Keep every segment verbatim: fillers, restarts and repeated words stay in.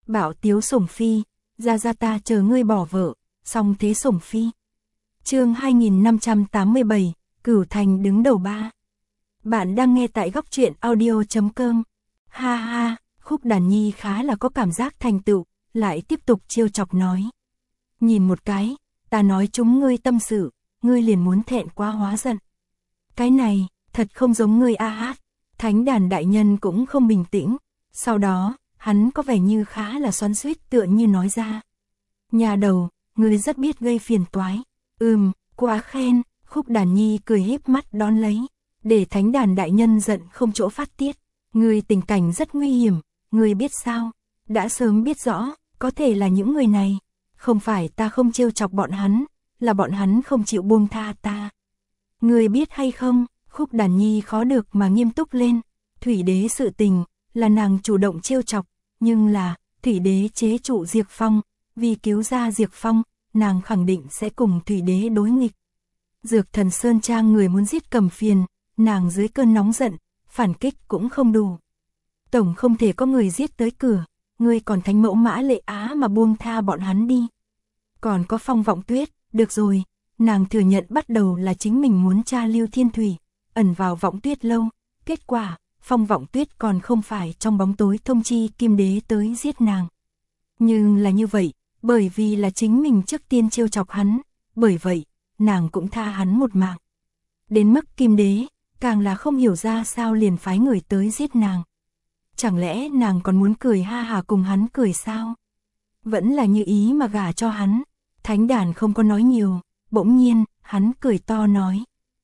Bảo tiếu sủng phi, ra ra ta chờ ngươi bỏ vợ, xong thế sủng phi. Chương hai nghìn năm trăm tám mươi bảy, Cửu Thành đứng đầu ba. Bạn đang nghe tại góc truyện audio chấm com. Ha ha, Khúc Đàn Nhi khá là có cảm giác thành tựu, lại tiếp tục trêu chọc nói. Nhìn một cái, ta nói chúng ngươi tâm sự, ngươi liền muốn thẹn quá hóa giận. Cái này, thật không giống ngươi a hát. Thánh đàn đại nhân cũng không bình tĩnh, sau đó, hắn có vẻ như khá là xoắn xuýt tựa như nói ra. Nhà đầu, ngươi rất biết gây phiền toái. Ừm, quá khen, Khúc Đàn Nhi cười híp mắt đón lấy, để thánh đàn đại nhân giận không chỗ phát tiết. Ngươi tình cảnh rất nguy hiểm, ngươi biết sao? Đã sớm biết rõ, có thể là những người này. Không phải ta không trêu chọc bọn hắn, là bọn hắn không chịu buông tha ta. Ngươi biết hay không, Khúc Đàn Nhi khó được mà nghiêm túc lên. Thủy đế sự tình, là nàng chủ động trêu chọc, nhưng là, Thủy đế chế trụ Diệp Phong, vì cứu ra Diệp Phong, nàng khẳng định sẽ cùng Thủy đế đối nghịch. Dược Thần Sơn Trang người muốn giết Cầm Phiền, nàng dưới cơn nóng giận, phản kích cũng không đủ. Tổng không thể có người giết tới cửa, ngươi còn thánh mẫu Mã Lệ Á mà buông tha bọn hắn đi. Còn có Phong Vọng Tuyết, được rồi, nàng thừa nhận bắt đầu là chính mình muốn tra Lưu Thiên Thủy, ẩn vào Vọng Tuyết lâu, kết quả, Phong Vọng Tuyết còn không phải trong bóng tối thông chi Kim Đế tới giết nàng. Nhưng là như vậy, bởi vì là chính mình trước tiên trêu chọc hắn, bởi vậy, nàng cũng tha hắn một mạng. Đến mức Kim Đế, càng là không hiểu ra sao liền phái người tới giết nàng. Chẳng lẽ nàng còn muốn cười ha hà cùng hắn cười sao? Vẫn là như ý mà gả cho hắn. Thánh đàn không có nói nhiều, bỗng nhiên, hắn cười to nói.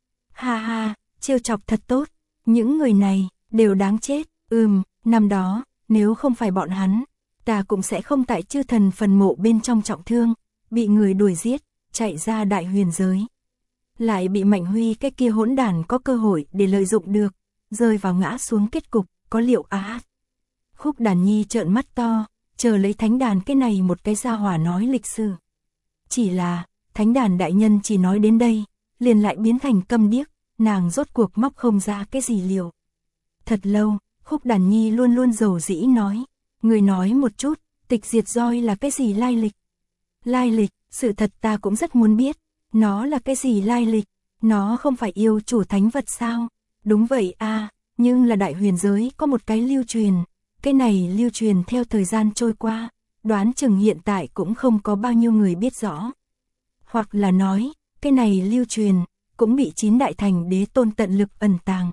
Ha ha, trêu chọc thật tốt, những người này, đều đáng chết. Ừm, năm đó, nếu không phải bọn hắn, ta cũng sẽ không tại chư thần phần mộ bên trong trọng thương, bị người đuổi giết, chạy ra đại huyền giới. Lại bị Mạnh Huy cái kia hỗn đản có cơ hội để lợi dụng được, rơi vào ngã xuống kết cục, có liệu á hát. Khúc Đàn Nhi trợn mắt to, chờ lấy thánh đàn cái này một cái gia hỏa nói lịch sử. Chỉ là, thánh đàn đại nhân chỉ nói đến đây, liền lại biến thành câm điếc, nàng rốt cuộc móc không ra cái gì liệu. Thật lâu, Khúc Đàn Nhi luôn luôn dầu dĩ nói, người nói một chút, tịch diệt roi là cái gì lai lịch? Lai lịch, sự thật ta cũng rất muốn biết, nó là cái gì lai lịch? Nó không phải yêu chủ thánh vật sao? Đúng vậy à, nhưng là đại huyền giới có một cái lưu truyền, cái này lưu truyền theo thời gian trôi qua, đoán chừng hiện tại cũng không có bao nhiêu người biết rõ. Hoặc là nói, cái này lưu truyền, cũng bị chín đại thành đế tôn tận lực ẩn tàng.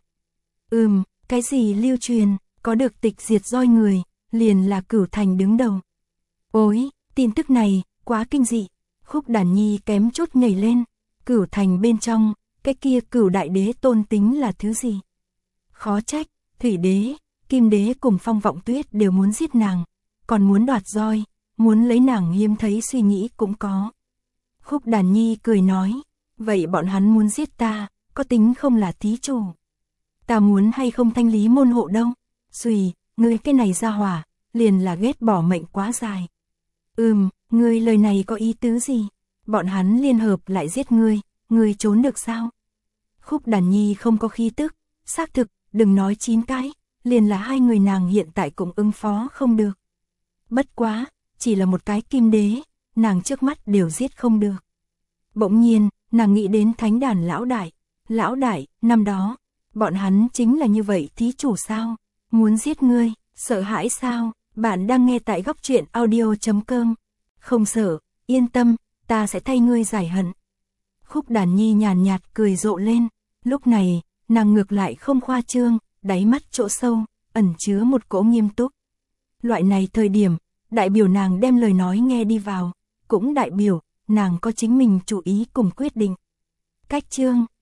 Ừm, cái gì lưu truyền, có được tịch diệt roi người, liền là Cửu Thành đứng đầu. Ôi, tin tức này, quá kinh dị, Khúc Đàn Nhi kém chút nhảy lên, Cửu Thành bên trong, cái kia Cửu đại đế tôn tính là thứ gì? Khó trách, Thủy đế, Kim đế cùng Phong Vọng Tuyết đều muốn giết nàng, còn muốn đoạt roi, muốn lấy nàng hiếm thấy suy nghĩ cũng có. Khúc Đàn Nhi cười nói, vậy bọn hắn muốn giết ta, có tính không là thí chủ? Ta muốn hay không thanh lý môn hộ đâu? Xùy, ngươi cái này ra hỏa, liền là ghét bỏ mệnh quá dài. Ừm, ngươi lời này có ý tứ gì? Bọn hắn liên hợp lại giết ngươi, ngươi trốn được sao? Khúc Đàn Nhi không có khí tức, xác thực, đừng nói chín cái, liền là hai người nàng hiện tại cũng ứng phó không được. Bất quá, chỉ là một cái Kim đế, nàng trước mắt đều giết không được. Bỗng nhiên, nàng nghĩ đến thánh đàn lão đại. Lão đại, năm đó, bọn hắn chính là như vậy thí chủ sao? Muốn giết ngươi, sợ hãi sao? Bạn đang nghe tại góc truyện audio chấm com. Không sợ, yên tâm, ta sẽ thay ngươi giải hận. Khúc Đàn Nhi nhàn nhạt cười rộ lên. Lúc này, nàng ngược lại không khoa trương, đáy mắt chỗ sâu, ẩn chứa một cỗ nghiêm túc. Loại này thời điểm, đại biểu nàng đem lời nói nghe đi vào, cũng đại biểu, nàng có chính mình chủ ý cùng quyết định. Cách chương,